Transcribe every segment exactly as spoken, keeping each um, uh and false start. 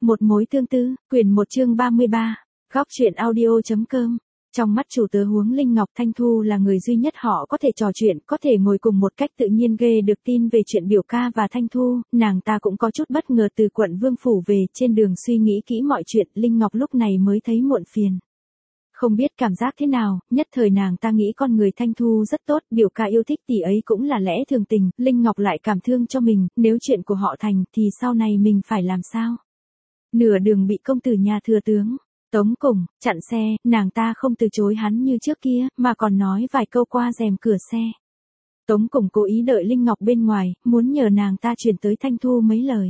Một mối tương tư, quyển một chương ba mươi ba, góc truyện audio.com. Trong mắt chủ tớ Huống Linh Ngọc, Thanh Thu là người duy nhất họ có thể trò chuyện, có thể ngồi cùng một cách tự nhiên ghê được tin về chuyện biểu ca và Thanh Thu, nàng ta cũng có chút bất ngờ từ quận Vương Phủ về, trên đường suy nghĩ kỹ mọi chuyện, Linh Ngọc lúc này mới thấy muộn phiền. Không biết cảm giác thế nào, nhất thời nàng ta nghĩ con người Thanh Thu rất tốt, biểu ca yêu thích tỷ ấy cũng là lẽ thường tình, Linh Ngọc lại cảm thương cho mình, nếu chuyện của họ thành thì sau này mình phải làm sao? Nửa đường bị công tử nhà thừa tướng Tống Củng chặn xe, nàng ta không từ chối hắn như trước kia, mà còn nói vài câu qua rèm cửa xe. Tống Củng cố ý đợi Linh Ngọc bên ngoài, muốn nhờ nàng ta truyền tới Thanh Thu mấy lời.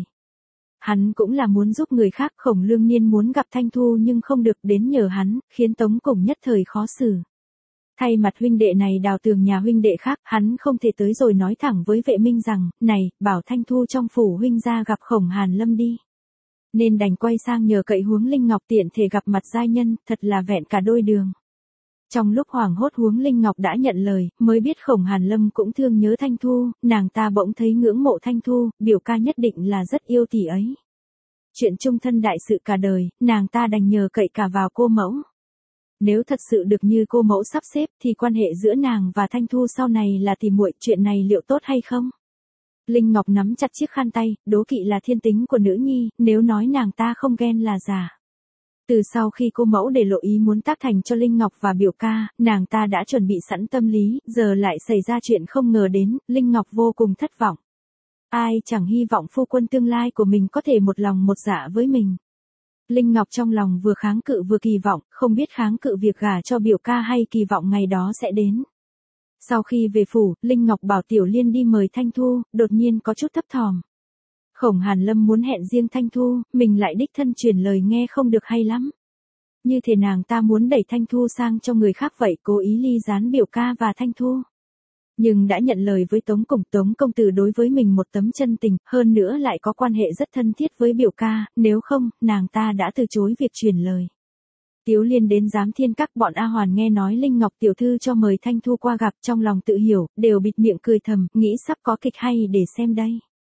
Hắn cũng là muốn giúp người khác, Khổng Lương Niên muốn gặp Thanh Thu nhưng không được, đến nhờ hắn, khiến Tống Củng nhất thời khó xử. Thay mặt huynh đệ này đào tường nhà huynh đệ khác, hắn không thể tới rồi nói thẳng với Vệ Minh rằng, này, bảo Thanh Thu trong phủ huynh ra gặp Khổng Hàn Lâm đi. Nên đành quay sang nhờ cậy Huống Linh Ngọc tiện thể gặp mặt giai nhân, thật là vẹn cả đôi đường. Trong lúc hoảng hốt Huống Linh Ngọc đã nhận lời, mới biết Khổng Hàn Lâm cũng thương nhớ Thanh Thu, nàng ta bỗng thấy ngưỡng mộ Thanh Thu, biểu ca nhất định là rất yêu tỷ ấy. Chuyện chung thân đại sự cả đời, nàng ta đành nhờ cậy cả vào cô mẫu. Nếu thật sự được như cô mẫu sắp xếp thì quan hệ giữa nàng và Thanh Thu sau này là tỷ muội, chuyện này liệu tốt hay không? Linh Ngọc nắm chặt chiếc khăn tay, đố kỵ là thiên tính của nữ nhi, nếu nói nàng ta không ghen là giả. Từ sau khi cô mẫu để lộ ý muốn tác thành cho Linh Ngọc và biểu ca, nàng ta đã chuẩn bị sẵn tâm lý, giờ lại xảy ra chuyện không ngờ đến, Linh Ngọc vô cùng thất vọng. Ai chẳng hy vọng phu quân tương lai của mình có thể một lòng một dạ với mình. Linh Ngọc trong lòng vừa kháng cự vừa kỳ vọng, không biết kháng cự việc gả cho biểu ca hay kỳ vọng ngày đó sẽ đến. Sau khi về phủ, Linh Ngọc bảo Tiểu Liên đi mời Thanh Thu, đột nhiên có chút thấp thỏm. Khổng Hàn Lâm muốn hẹn riêng Thanh Thu, mình lại đích thân truyền lời nghe không được hay lắm. Như thể nàng ta muốn đẩy Thanh Thu sang cho người khác vậy, cố ý ly gián biểu ca và Thanh Thu. Nhưng đã nhận lời với Tống Củng, Tống công tử đối với mình một tấm chân tình, hơn nữa lại có quan hệ rất thân thiết với biểu ca, nếu không, nàng ta đã từ chối việc truyền lời. Tiếu Liên đến Giám Thiên Các, bọn A Hoàn nghe nói Linh Ngọc tiểu thư cho mời Thanh Thu qua gặp, trong lòng tự hiểu, đều bịt miệng cười thầm, nghĩ sắp có kịch hay để xem đây.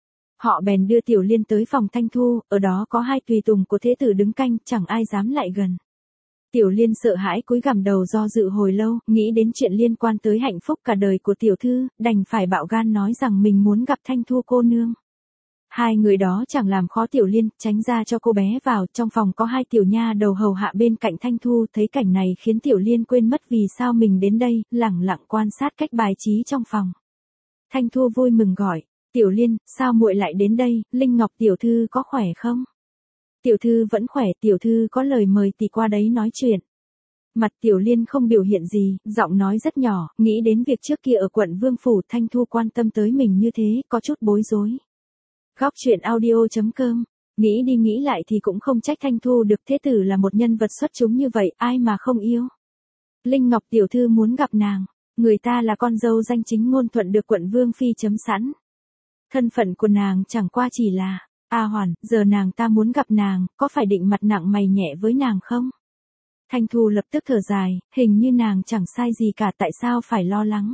Họ bèn đưa Tiểu Liên tới phòng Thanh Thu, ở đó có hai tùy tùng của thế tử đứng canh, chẳng ai dám lại gần. Tiểu Liên sợ hãi cúi gằm đầu do dự hồi lâu, nghĩ đến chuyện liên quan tới hạnh phúc cả đời của tiểu thư, đành phải bạo gan nói rằng mình muốn gặp Thanh Thu cô nương. Hai người đó chẳng làm khó Tiểu Liên, tránh ra cho cô bé vào, trong phòng có hai tiểu nha đầu hầu hạ bên cạnh Thanh Thu, thấy cảnh này khiến Tiểu Liên quên mất vì sao mình đến đây, lẳng lặng quan sát cách bài trí trong phòng. Thanh Thu vui mừng gọi, Tiểu Liên, sao muội lại đến đây, Linh Ngọc tiểu thư có khỏe không? Tiểu thư vẫn khỏe, tiểu thư có lời mời tỷ qua đấy nói chuyện. Mặt Tiểu Liên không biểu hiện gì, giọng nói rất nhỏ, nghĩ đến việc trước kia ở quận Vương Phủ Thanh Thu quan tâm tới mình như thế, có chút bối rối. Góc truyện audio.com, nghĩ đi nghĩ lại thì cũng không trách Thanh Thu được, thế tử là một nhân vật xuất chúng như vậy, ai mà không yêu. Linh Ngọc tiểu thư muốn gặp nàng, người ta là con dâu danh chính ngôn thuận được quận Vương Phi chấm sẵn. Thân phận của nàng chẳng qua chỉ là, A Hoàn, giờ nàng ta muốn gặp nàng, có phải định mặt nặng mày nhẹ với nàng không? Thanh Thu lập tức thở dài, hình như nàng chẳng sai gì cả, tại sao phải lo lắng?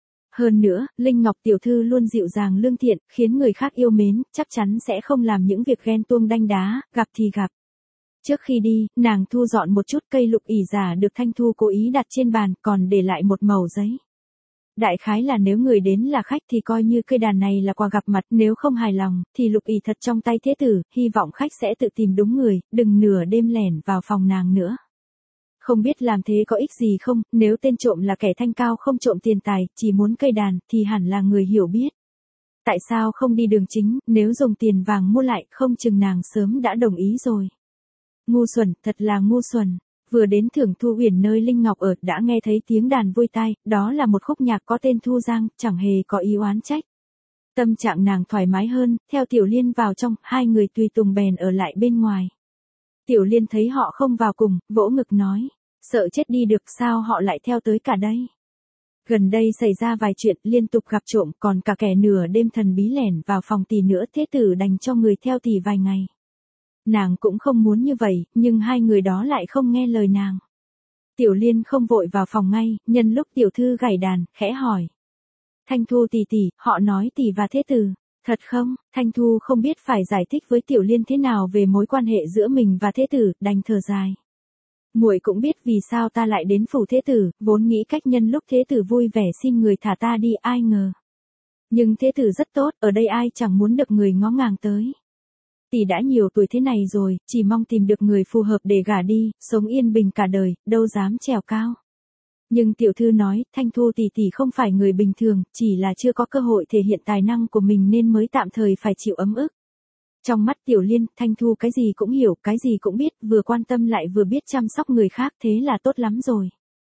Hơn nữa, Linh Ngọc tiểu thư luôn dịu dàng lương thiện, khiến người khác yêu mến, chắc chắn sẽ không làm những việc ghen tuông đanh đá, gặp thì gặp. Trước khi đi, nàng thu dọn một chút cây lục ỷ giả được Thanh Thu cố ý đặt trên bàn, còn để lại một mẩu giấy. Đại khái là nếu người đến là khách thì coi như cây đàn này là quà gặp mặt, nếu không hài lòng, thì lục ỷ thật trong tay thế tử, hy vọng khách sẽ tự tìm đúng người, đừng nửa đêm lẻn vào phòng nàng nữa. Không biết làm thế có ích gì không, nếu tên trộm là kẻ thanh cao không trộm tiền tài, chỉ muốn cây đàn, thì hẳn là người hiểu biết. Tại sao không đi đường chính, nếu dùng tiền vàng mua lại, không chừng nàng sớm đã đồng ý rồi. Ngu xuẩn, thật là ngu xuẩn. Vừa đến Thưởng Thu Uyển nơi Linh Ngọc ở, đã nghe thấy tiếng đàn vui tai, đó là một khúc nhạc có tên Thu Giang, chẳng hề có ý oán trách. Tâm trạng nàng thoải mái hơn, theo Tiểu Liên vào trong, hai người tùy tùng bèn ở lại bên ngoài. Tiểu Liên thấy họ không vào cùng, vỗ ngực nói, sợ chết đi được, sao họ lại theo tới cả đây. Gần đây xảy ra vài chuyện, liên tục gặp trộm, còn cả kẻ nửa đêm thần bí lẻn vào phòng tỷ nữa, thế tử đành cho người theo tỷ vài ngày. Nàng cũng không muốn như vậy, nhưng hai người đó lại không nghe lời nàng. Tiểu Liên không vội vào phòng ngay, nhân lúc tiểu thư gảy đàn, khẽ hỏi. Thanh Thu tỷ tỷ, họ nói tỷ và thế tử, Thật không? Thanh Thu không biết phải giải thích với Tiểu Liên thế nào về mối quan hệ giữa mình và Thế Tử, đành thở dài. Muội cũng biết vì sao ta lại đến phủ Thế Tử, vốn nghĩ cách nhân lúc Thế Tử vui vẻ xin người thả ta đi, ai ngờ. Nhưng Thế Tử rất tốt, ở đây ai chẳng muốn được người ngó ngàng tới. Tỷ đã nhiều tuổi thế này rồi, chỉ mong tìm được người phù hợp để gả đi, sống yên bình cả đời, đâu dám trèo cao. Nhưng tiểu thư nói, Thanh Thu tỷ tỷ không phải người bình thường, chỉ là chưa có cơ hội thể hiện tài năng của mình nên mới tạm thời phải chịu ấm ức. Trong mắt Tiểu Liên, Thanh Thu cái gì cũng hiểu, cái gì cũng biết, vừa quan tâm lại vừa biết chăm sóc người khác, thế là tốt lắm rồi.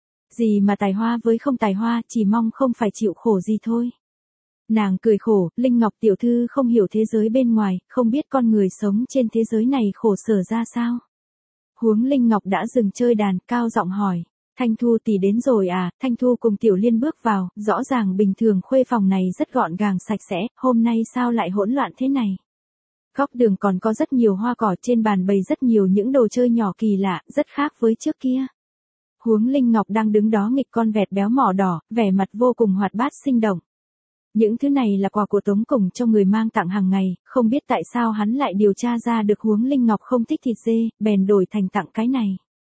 Gì mà tài hoa với không tài hoa, chỉ mong không phải chịu khổ gì thôi. Nàng cười khổ, Linh Ngọc tiểu thư không hiểu thế giới bên ngoài, không biết con người sống trên thế giới này khổ sở ra sao. Huống Linh Ngọc đã dừng chơi đàn, cao giọng hỏi. Thanh Thu tỷ đến rồi à? Thanh Thu cùng Tiểu Liên bước vào, rõ ràng bình thường khuê phòng này rất gọn gàng sạch sẽ, hôm nay sao lại hỗn loạn thế này? Góc đường còn có rất nhiều hoa cỏ, trên bàn bày rất nhiều những đồ chơi nhỏ kỳ lạ, rất khác với trước kia. Huống Linh Ngọc đang đứng đó nghịch con vẹt béo mỏ đỏ, vẻ mặt vô cùng hoạt bát sinh động. Những thứ này là quà của Tống Củng cho người mang tặng hàng ngày, không biết tại sao hắn lại điều tra ra được Huống Linh Ngọc không thích thịt dê, bèn đổi thành tặng cái này.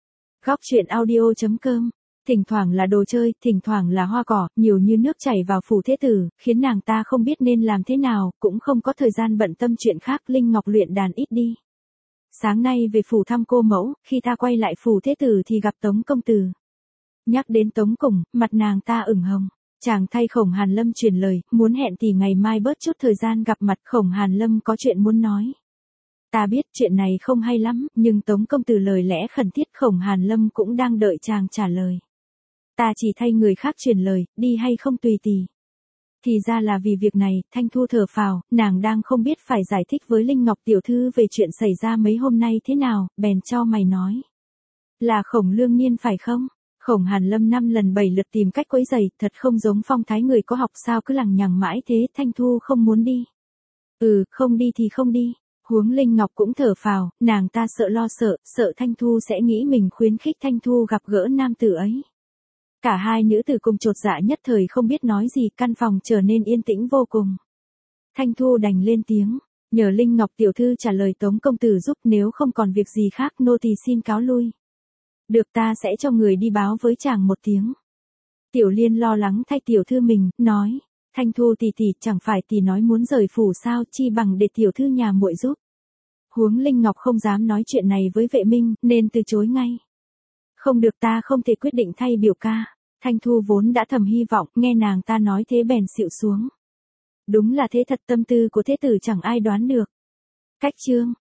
Góc truyện audio chấm com. Thỉnh thoảng là đồ chơi, thỉnh thoảng là hoa cỏ, nhiều như nước chảy vào phủ Thế Tử, khiến nàng ta không biết nên làm thế nào, cũng không có thời gian bận tâm chuyện khác. Linh Ngọc luyện đàn ít đi. Sáng nay về phủ thăm cô mẫu, khi ta quay lại phủ Thế Tử thì gặp Tống công tử. Nhắc đến Tống Củng, mặt nàng ta ửng hồng. Chàng thay Khổng Hàn Lâm truyền lời, muốn hẹn thì ngày mai bớt chút thời gian gặp mặt. Khổng Hàn Lâm có chuyện muốn nói. Ta biết chuyện này không hay lắm, nhưng Tống công tử lời lẽ khẩn thiết, Khổng Hàn Lâm cũng đang đợi chàng trả lời. Ta chỉ thay người khác truyền lời, đi hay không tùy tỷ. Thì ra là vì việc này, Thanh Thu thở phào, nàng đang không biết phải giải thích với Linh Ngọc tiểu thư về chuyện xảy ra mấy hôm nay thế nào, bèn cho mày nói. Là Khổng Lương Niên phải không? Khổng Hàn Lâm năm lần bảy lượt tìm cách quấy rầy, thật không giống phong thái người có học, sao cứ lằng nhằng mãi thế. Thanh Thu không muốn đi. Ừ, không đi thì không đi. Huống Linh Ngọc cũng thở phào, nàng ta sợ lo sợ, sợ Thanh Thu sẽ nghĩ mình khuyến khích Thanh Thu gặp gỡ nam tử ấy. Cả hai nữ tử cùng chột dạ nhất thời không biết nói gì, căn phòng trở nên yên tĩnh vô cùng. Thanh Thu đành lên tiếng, nhờ Linh Ngọc tiểu thư trả lời Tống công tử giúp, nếu không còn việc gì khác nô tỳ xin cáo lui. Được, ta sẽ cho người đi báo với chàng một tiếng. Tiểu Liên lo lắng thay tiểu thư mình, nói, Thanh Thu tỷ tỷ, chẳng phải tỷ nói muốn rời phủ sao, chi bằng để tiểu thư nhà muội giúp. Huống Linh Ngọc không dám nói chuyện này với Vệ Minh, nên từ chối ngay. Không được, ta không thể quyết định thay biểu ca. Thanh Thu vốn đã thầm hy vọng, nghe nàng ta nói thế bèn xịu xuống. Đúng là thế thật, tâm tư của Thế Tử chẳng ai đoán được. Cách chương